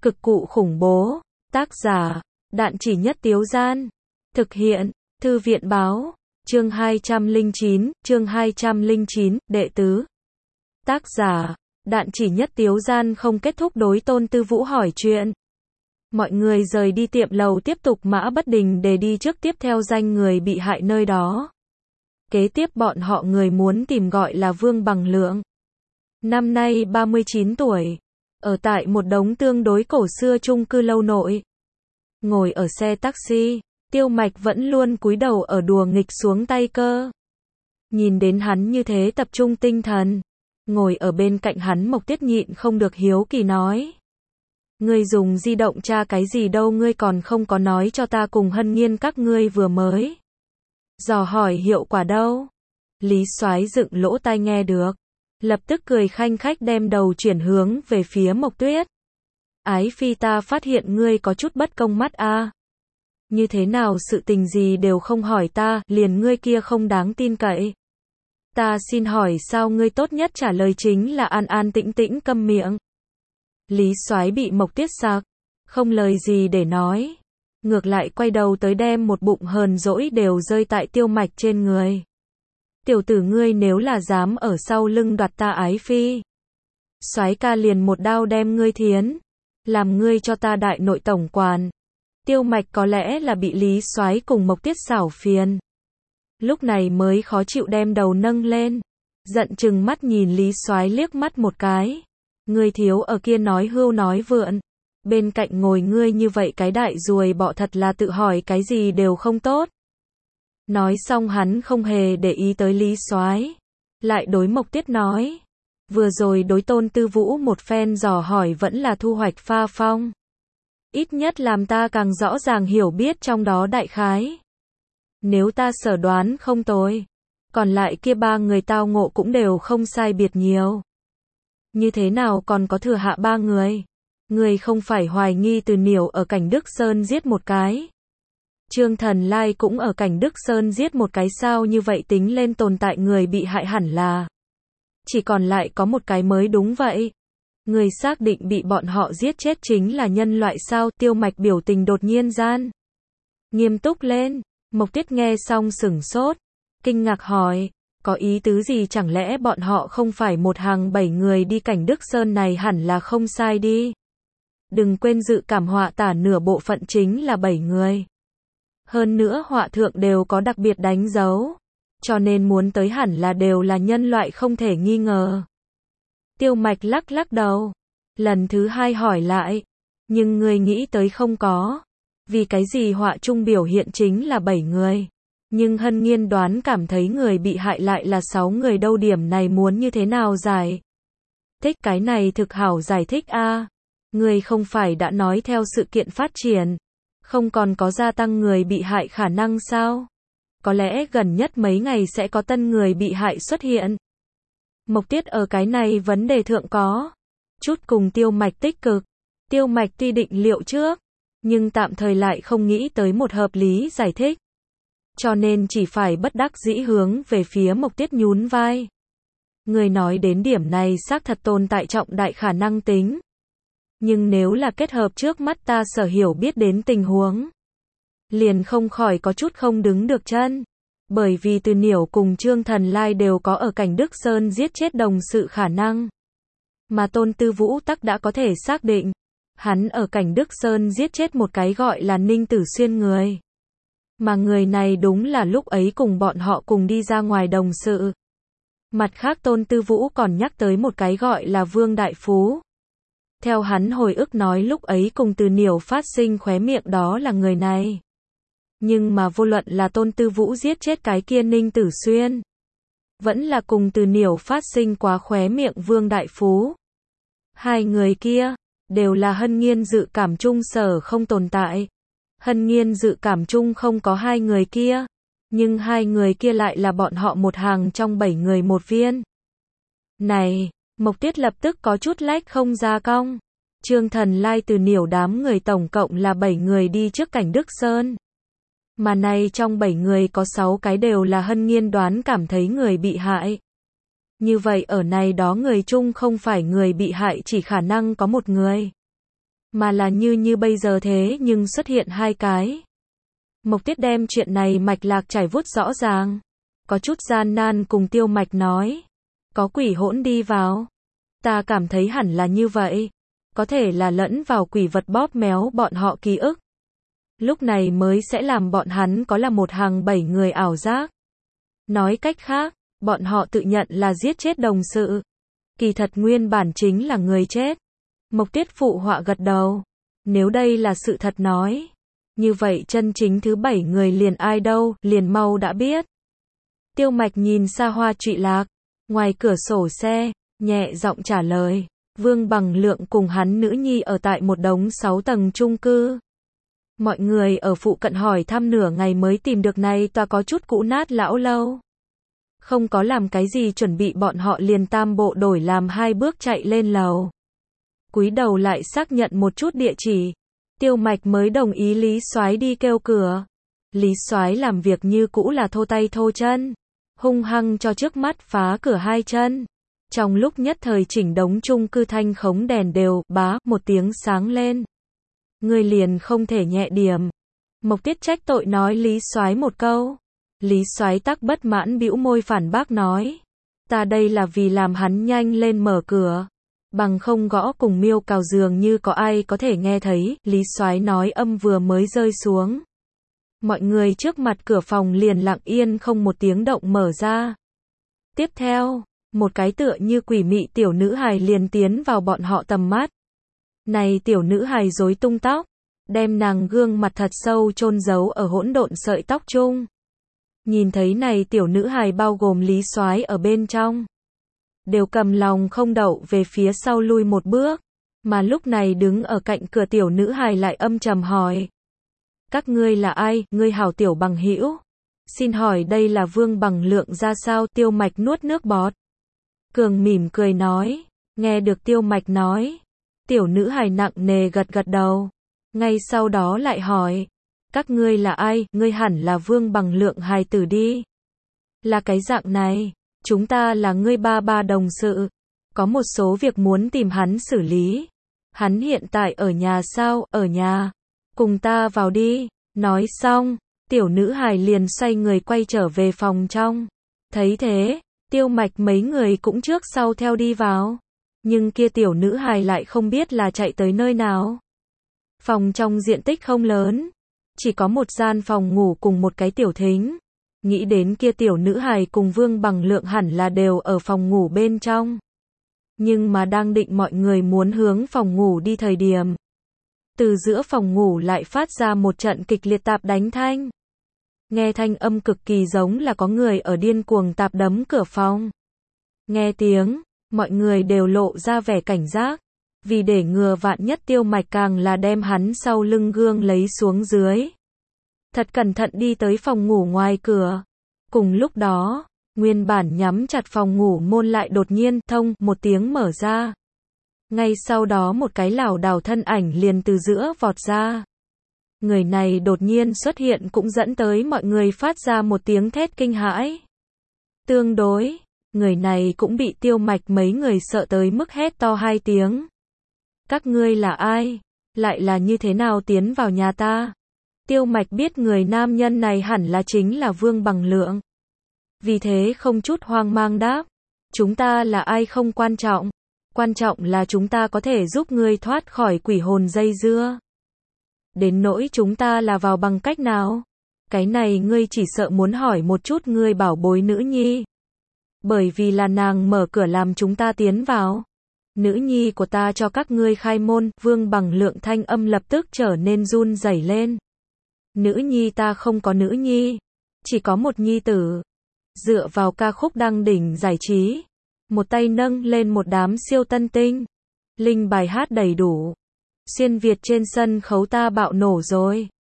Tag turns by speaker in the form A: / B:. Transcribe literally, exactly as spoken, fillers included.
A: Cực cụ khủng bố. Tác giả, Đạn Chỉ Nhất Tiếu Gian. Thực hiện, Thư viện Báo. Chương hai trăm lẻ chín, chương hai trăm lẻ chín, đệ tứ. Tác giả, Đạn Chỉ Nhất Tiếu Gian không kết thúc đối Tôn Tư Vũ hỏi chuyện. Mọi người rời đi tiệm lầu tiếp tục mã bất đình để đi trước tiếp theo danh người bị hại nơi đó. Kế tiếp bọn họ người muốn tìm gọi là Vương Bằng Lượng. Năm nay ba mươi chín tuổi. Ở tại một đống tương đối cổ xưa chung cư lâu nội. Ngồi ở xe taxi, Tiêu Mạch vẫn luôn cúi đầu ở đùa nghịch xuống tay cơ. Nhìn đến hắn như thế tập trung tinh thần. Ngồi ở bên cạnh hắn Mộc Tiết nhịn không được hiếu kỳ nói. Ngươi dùng di động tra cái gì đâu, ngươi còn không có nói cho ta cùng Hân Nhiên các ngươi vừa mới dò hỏi hiệu quả đâu. Lý Soái dựng lỗ tai nghe được, lập tức cười khanh khách đem đầu chuyển hướng về phía Mộc Tuyết. Ái phi, ta phát hiện ngươi có chút bất công mắt a. À. Như thế nào sự tình gì đều không hỏi ta, liền ngươi kia không đáng tin cậy. Ta xin hỏi sao ngươi tốt nhất trả lời chính là an an tĩnh tĩnh câm miệng. Lý Soái bị Mộc Tuyết sặc, không lời gì để nói. Ngược lại quay đầu tới đem một bụng hờn dỗi đều rơi tại Tiêu Mạch trên người. Tiểu tử ngươi nếu là dám ở sau lưng đoạt ta ái phi, Soái ca liền một đao đem ngươi thiến, làm ngươi cho ta đại nội tổng quản. Tiêu Mạch có lẽ là bị Lý Soái cùng Mộc Tuyết xảo phiền, lúc này mới khó chịu đem đầu nâng lên, giận chừng mắt nhìn Lý Soái liếc mắt một cái. Ngươi thiếu ở kia nói hưu nói vượn, bên cạnh ngồi ngươi như vậy cái đại ruồi bọ thật là tự hỏi cái gì đều không tốt. Nói xong hắn không hề để ý tới Lý Soái, lại đối Mộc Tuyết nói, vừa rồi đối Tôn Tư Vũ một phen dò hỏi vẫn là thu hoạch pha phong. Ít nhất làm ta càng rõ ràng hiểu biết trong đó đại khái. Nếu ta sở đoán không tồi, còn lại kia ba người tao ngộ cũng đều không sai biệt nhiều. Như thế nào còn có thừa hạ ba người? Người không phải hoài nghi Từ Niểu ở Cảnh Đức Sơn giết một cái, Trương Thần Lai cũng ở Cảnh Đức Sơn giết một cái sao? Như vậy tính lên tồn tại người bị hại hẳn là chỉ còn lại có một cái mới đúng vậy. Người xác định bị bọn họ giết chết chính là nhân loại sao? Tiêu Mạch biểu tình đột nhiên gian nghiêm túc lên. Mộc Tuyết nghe xong sửng sốt, kinh ngạc hỏi, có ý tứ gì? Chẳng lẽ bọn họ không phải một hàng bảy người đi Cảnh Đức Sơn này hẳn là không sai đi. Đừng quên dự cảm họa tả nửa bộ phận chính là bảy người. Hơn nữa họa thượng đều có đặc biệt đánh dấu, cho nên muốn tới hẳn là đều là nhân loại không thể nghi ngờ. Tiêu Mạch lắc lắc đầu, lần thứ hai hỏi lại, nhưng người nghĩ tới không có, vì cái gì họa trung biểu hiện chính là bảy người, nhưng Hân Nhiên đoán cảm thấy người bị hại lại là sáu người đâu, điểm này muốn như thế nào giải thích? Cái này thực hảo giải thích a. À. Người không phải đã nói theo sự kiện phát triển, không còn có gia tăng người bị hại khả năng sao? Có lẽ gần nhất mấy ngày sẽ có tân người bị hại xuất hiện. Mộc Tuyết ở cái này vấn đề thượng có chút cùng Tiêu Mạch tích cực. Tiêu Mạch tuy định liệu trước, nhưng tạm thời lại không nghĩ tới một hợp lý giải thích, cho nên chỉ phải bất đắc dĩ hướng về phía Mộc Tuyết nhún vai. Người nói đến điểm này xác thật tồn tại trọng đại khả năng tính. Nhưng nếu là kết hợp trước mắt ta sở hiểu biết đến tình huống, liền không khỏi có chút không đứng được chân. Bởi vì Từ Niểu cùng Trương Thần Lai đều có ở Cảnh Đức Sơn giết chết đồng sự khả năng. Mà Tôn Tư Vũ tắc đã có thể xác định, hắn ở Cảnh Đức Sơn giết chết một cái gọi là Ninh Tử Xuyên người. Mà người này đúng là lúc ấy cùng bọn họ cùng đi ra ngoài đồng sự. Mặt khác Tôn Tư Vũ còn nhắc tới một cái gọi là Vương Đại Phú. Theo hắn hồi ức nói lúc ấy cùng Từ Niểu phát sinh khóe miệng đó là người này. Nhưng mà vô luận là Tôn Tư Vũ giết chết cái kia Ninh Tử Xuyên, vẫn là cùng Từ Niểu phát sinh quá khóe miệng Vương Đại Phú, hai người kia đều là Hân Nhiên dự cảm chung sở không tồn tại. Hân Nhiên dự cảm chung không có hai người kia, nhưng hai người kia lại là bọn họ một hàng trong bảy người một viên. Này, Mộc Tuyết lập tức có chút lách không ra cong. Trương Thần Lai Từ Niểu đám người tổng cộng là bảy người đi trước Cảnh Đức Sơn. Mà này trong bảy người có sáu cái đều là Hân Nhiên đoán cảm thấy người bị hại. Như vậy ở này đó người chung không phải người bị hại chỉ khả năng có một người. mà là như như bây giờ thế nhưng xuất hiện hai cái. Mộc Tiết đem chuyện này mạch lạc trải vuốt rõ ràng. Có chút gian nan cùng Tiêu Mạch nói. Có quỷ hỗn đi vào. Ta cảm thấy hẳn là như vậy. Có thể là lẫn vào quỷ vật bóp méo bọn họ ký ức. Lúc này mới sẽ làm bọn hắn có là một hàng bảy người ảo giác. Nói cách khác, bọn họ tự nhận là giết chết đồng sự. Kỳ thật nguyên bản chính là người chết. Mộc Tiết phụ họa gật đầu. Nếu đây là sự thật nói. Như vậy chân chính thứ bảy người liền ai đâu, liền mau đã biết. Tiêu Mạch nhìn xa hoa trụy lạc. Ngoài cửa sổ xe, nhẹ giọng trả lời. Vương Bằng Lượng cùng hắn nữ nhi ở tại một đống sáu tầng chung cư. Mọi người ở phụ cận hỏi thăm nửa ngày mới tìm được này tòa có chút cũ nát lão lâu. Không có làm cái gì chuẩn bị bọn họ liền tam bộ đổi làm hai bước chạy lên lầu. Cúi đầu lại xác nhận một chút địa chỉ. Tiêu Mạch mới đồng ý Lý Soái đi kêu cửa. Lý Soái làm việc như cũ là thô tay thô chân. Hung hăng cho trước mắt phá cửa hai chân. Trong lúc nhất thời chỉnh đống chung cư thanh khống đèn đều, bá, một tiếng sáng lên. Người liền không thể nhẹ điểm. Mộc Tiết trách tội nói Lý Soái một câu. Lý Soái tắc bất mãn bĩu môi phản bác nói. Ta đây là vì làm hắn nhanh lên mở cửa. Bằng không gõ cùng miêu cào dường như có ai có thể nghe thấy. Lý Soái nói âm vừa mới rơi xuống. Mọi người trước mặt cửa phòng liền lặng yên không một tiếng động mở ra. Tiếp theo, một cái tựa như quỷ mị tiểu nữ hài liền tiến vào bọn họ tầm mắt. Này tiểu nữ hài rối tung tóc, đem nàng gương mặt thật sâu chôn giấu ở hỗn độn sợi tóc chung. Nhìn thấy này tiểu nữ hài bao gồm Lý Soái ở bên trong, đều cầm lòng không đậu về phía sau lui một bước, mà lúc này đứng ở cạnh cửa tiểu nữ hài lại âm trầm hỏi. Các ngươi là ai, ngươi hảo tiểu bằng hữu? Xin hỏi đây là Vương Bằng Lượng ra sao? Tiêu Mạch nuốt nước bọt. Cường mỉm cười nói, nghe được Tiêu Mạch nói. Tiểu nữ hài nặng nề gật gật đầu. Ngay sau đó lại hỏi, các ngươi là ai? Ngươi hẳn là Vương Bằng Lượng hài tử đi. Là cái dạng này, chúng ta là ngươi ba ba đồng sự. Có một số việc muốn tìm hắn xử lý. Hắn hiện tại ở nhà sao? Ở nhà. Cùng ta vào đi. Nói xong, tiểu nữ hài liền xoay người quay trở về phòng trong. Thấy thế, Tiêu Mạch mấy người cũng trước sau theo đi vào. Nhưng kia tiểu nữ hài lại không biết là chạy tới nơi nào. Phòng trong diện tích không lớn. Chỉ có một gian phòng ngủ cùng một cái tiểu thính. Nghĩ đến kia tiểu nữ hài cùng Vương Bằng Lượng hẳn là đều ở phòng ngủ bên trong. Nhưng mà đang định mọi người muốn hướng phòng ngủ đi thời điểm. Từ giữa phòng ngủ lại phát ra một trận kịch liệt tạp đánh thanh. Nghe thanh âm cực kỳ giống là có người ở điên cuồng tạp đấm cửa phòng. Nghe tiếng, mọi người đều lộ ra vẻ cảnh giác. Vì để ngừa vạn nhất Tiêu Mạch càng là đem hắn sau lưng gương lấy xuống dưới. Thật cẩn thận đi tới phòng ngủ ngoài cửa. Cùng lúc đó, nguyên bản nhắm chặt phòng ngủ môn lại đột nhiên thông một tiếng mở ra. Ngay sau đó một cái lảo đảo thân ảnh liền từ giữa vọt ra. Người này đột nhiên xuất hiện cũng dẫn tới mọi người phát ra một tiếng thét kinh hãi. Tương đối, người này cũng bị Tiêu Mạch mấy người sợ tới mức hét to hai tiếng. Các ngươi là ai? Lại là như thế nào tiến vào nhà ta? Tiêu Mạch biết người nam nhân này hẳn là chính là Vương Bằng Lượng. Vì thế không chút hoang mang đáp. Chúng ta là ai không quan trọng. Quan trọng là chúng ta có thể giúp ngươi thoát khỏi quỷ hồn dây dưa. Đến nỗi chúng ta là vào bằng cách nào? Cái này ngươi chỉ sợ muốn hỏi một chút ngươi bảo bối nữ nhi. Bởi vì là nàng mở cửa làm chúng ta tiến vào. Nữ nhi của ta cho các ngươi khai môn. Vương Bằng Lượng thanh âm lập tức trở nên run rẩy lên. Nữ nhi ta không có nữ nhi. Chỉ có một nhi tử. Dựa vào ca khúc đăng đỉnh giải trí. Một tay nâng lên một đám siêu tân tinh. Linh bài hát đầy đủ. Xuyên Việt trên sân khấu ta bạo nổ rồi.